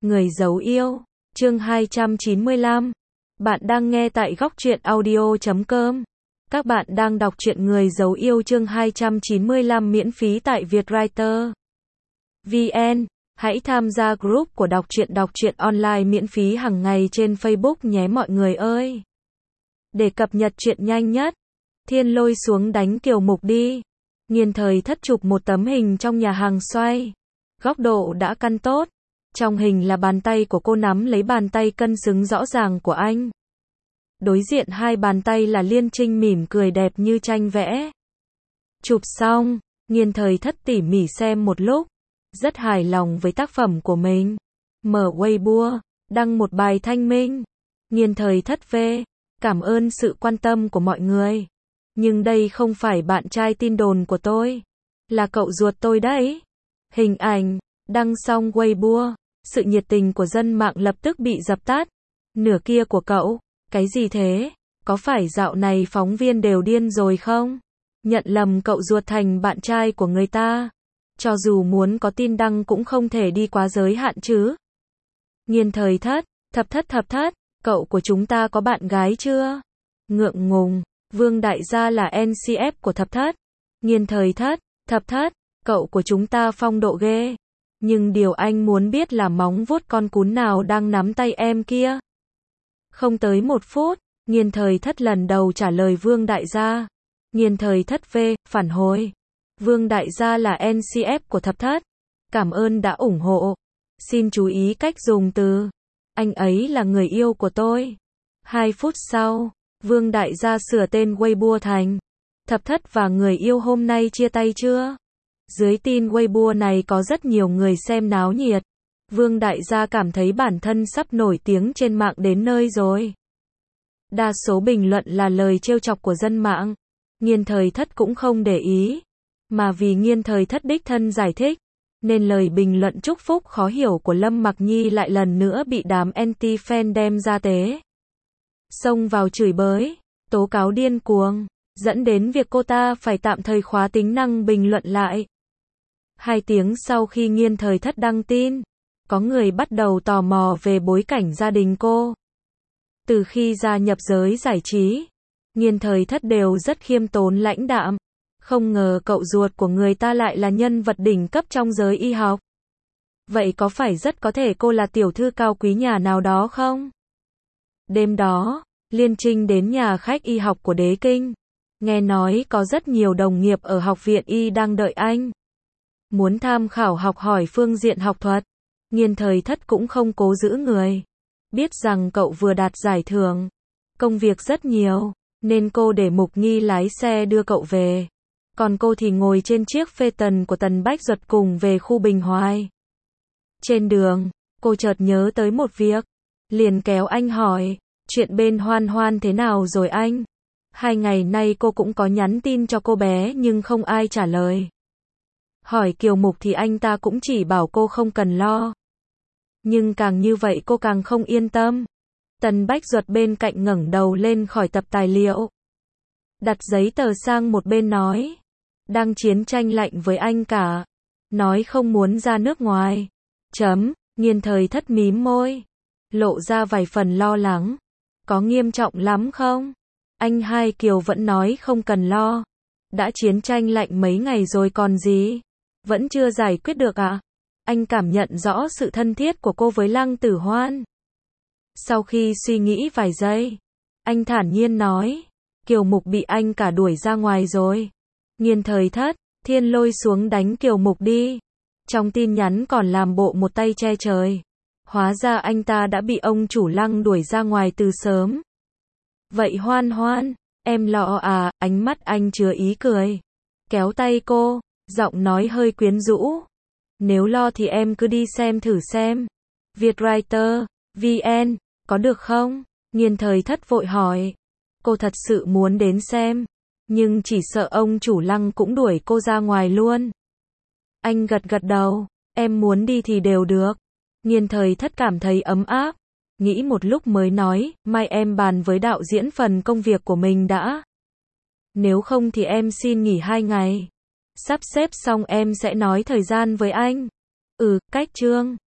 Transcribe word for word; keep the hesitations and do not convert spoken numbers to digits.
Người giấu yêu, chương hai trăm chín mươi lăm. Bạn đang nghe tại góc truyện audio chấm com. Các bạn đang đọc truyện Người giấu yêu chương hai trăm chín mươi lăm miễn phí tại Vietwriter vê en. Hãy tham gia group của đọc truyện đọc truyện online miễn phí hàng ngày trên Facebook nhé mọi người ơi. Để cập nhật truyện nhanh nhất, Thiên lôi xuống đánh Kiều Mục đi. Nghiên thời thất chụp một tấm hình trong nhà hàng xoay. Góc độ đã căn tốt. Trong hình là bàn tay của cô nắm lấy bàn tay cân xứng rõ ràng của anh. Đối diện hai bàn tay là Liên Trinh mỉm cười đẹp như tranh vẽ. Chụp xong, Nghiên thời thất tỉ mỉ xem một lúc. Rất hài lòng với tác phẩm của mình. Mở Weibo, đăng một bài thanh minh. Nghiên thời thất về. Cảm ơn sự quan tâm của mọi người. Nhưng đây không phải bạn trai tin đồn của tôi. Là cậu ruột tôi đấy. Hình ảnh, đăng xong Weibo. Sự nhiệt tình của dân mạng lập tức bị dập tắt. Nửa kia của cậu, cái gì thế? Có phải dạo này phóng viên đều điên rồi không? Nhận lầm cậu ruột thành bạn trai của người ta. Cho dù muốn có tin đăng cũng không thể đi quá giới hạn chứ. Nghiên thời thất, thập thất thập thất, cậu của chúng ta có bạn gái chưa? Ngượng ngùng, Vương đại gia là en xê ép của thập thất. Nghiên thời thất, thập thất, cậu của chúng ta phong độ ghê. Nhưng điều anh muốn biết là móng vuốt con cún nào đang nắm tay em kia. Không tới một phút, Nghiên thời thất lần đầu trả lời Vương đại gia. Nghiên thời thất về, phản hồi. Vương đại gia là en xê ép của thập thất. Cảm ơn đã ủng hộ. Xin chú ý cách dùng từ. Anh ấy là người yêu của tôi. Hai phút sau, Vương đại gia sửa tên Weibo thành. Thập thất và người yêu hôm nay chia tay chưa? Dưới tin Weibo này có rất nhiều người xem náo nhiệt. Vương đại gia cảm thấy bản thân sắp nổi tiếng trên mạng đến nơi rồi. Đa số bình luận là lời trêu chọc của dân mạng. Nghiên thời thất cũng không để ý. Mà vì Nghiên thời thất đích thân giải thích, nên lời bình luận chúc phúc khó hiểu của Lâm Mặc Nhi lại lần nữa bị đám anti-fan đem ra tế. Xông vào chửi bới, tố cáo điên cuồng, dẫn đến việc cô ta phải tạm thời khóa tính năng bình luận lại. Hai tiếng sau khi Nghiên thời thất đăng tin, có người bắt đầu tò mò về bối cảnh gia đình cô. Từ khi gia nhập giới giải trí, Nghiên thời thất đều rất khiêm tốn lãnh đạm. Không ngờ cậu ruột của người ta lại là nhân vật đỉnh cấp trong giới y học. Vậy có phải rất có thể cô là tiểu thư cao quý nhà nào đó không? Đêm đó, Liên Trinh đến nhà khách y học của Đế Kinh. Nghe nói có rất nhiều đồng nghiệp ở học viện y đang đợi anh. Muốn tham khảo học hỏi phương diện học thuật. Nghiên thời thất cũng không cố giữ người. Biết rằng cậu vừa đạt giải thưởng. Công việc rất nhiều, nên cô để Mục Nghi lái xe đưa cậu về. Còn cô thì ngồi trên chiếc phê tần của Tần Bách Duật cùng về khu Bình Hoài. Trên đường, cô chợt nhớ tới một việc. Liền kéo anh hỏi, chuyện bên Hoan Hoan thế nào rồi anh? Hai ngày nay cô cũng có nhắn tin cho cô bé nhưng không ai trả lời. Hỏi Kiều Mục thì anh ta cũng chỉ bảo cô không cần lo. Nhưng càng như vậy cô càng không yên tâm. Tần Bách Duật bên cạnh ngẩng đầu lên khỏi tập tài liệu. Đặt giấy tờ sang một bên nói. Đang chiến tranh lạnh với anh cả. Nói không muốn ra nước ngoài. Chấm, Nghiên thời thất mím môi. Lộ ra vài phần lo lắng. Có nghiêm trọng lắm không? Anh hai Kiều vẫn nói không cần lo. Đã chiến tranh lạnh mấy ngày rồi còn gì? Vẫn chưa giải quyết được à? Anh cảm nhận rõ sự thân thiết của cô với Lăng Tử Hoan. Sau khi suy nghĩ vài giây, anh thản nhiên nói. Kiều Mục bị anh cả đuổi ra ngoài rồi. Nghiên thời thất, Thiên lôi xuống đánh Kiều Mục đi. Trong tin nhắn còn làm bộ một tay che trời. Hóa ra anh ta đã bị ông chủ Lăng đuổi ra ngoài từ sớm. Vậy Hoan Hoan, em lo à? Ánh mắt anh chứa ý cười. Kéo tay cô, giọng nói hơi quyến rũ. Nếu lo thì em cứ đi xem thử xem. Vietwriter vê en, có được không? Nghiên thời thất vội hỏi. Cô thật sự muốn đến xem. Nhưng chỉ sợ ông chủ Lăng cũng đuổi cô ra ngoài luôn. Anh gật gật đầu. Em muốn đi thì đều được. Nghiên thời thất cảm thấy ấm áp. Nghĩ một lúc mới nói. Mai em bàn với đạo diễn phần công việc của mình đã. Nếu không thì em xin nghỉ hai ngày. Sắp xếp xong em sẽ nói thời gian với anh. Ừ, cách chương.